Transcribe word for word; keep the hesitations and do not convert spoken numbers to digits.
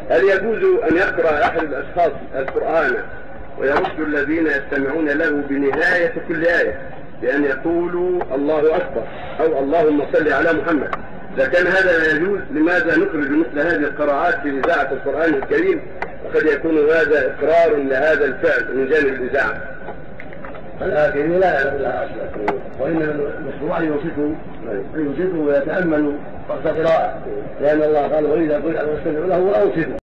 هل يجوز أن يقرأ أحد الأشخاص القرآن ويرد الذين يستمعون له بنهاية كل آية بأن يقولوا الله أكبر أو اللهم صل على محمد؟ إذا كان هذا لا يجوز لماذا نخرج مثل هذه القراءات في إذاعة القرآن الكريم؟ وقد يكون هذا إقرار لهذا الفعل من جانب الإذاعة. الآخرين لا يعلم لها أصلا، وإنما المشروع أن ينصتوا أن ينصتوا ويتأملوا وقت قراءة، لأن الله قال وإذا قرئ فاستمعوا له وأنصتوا.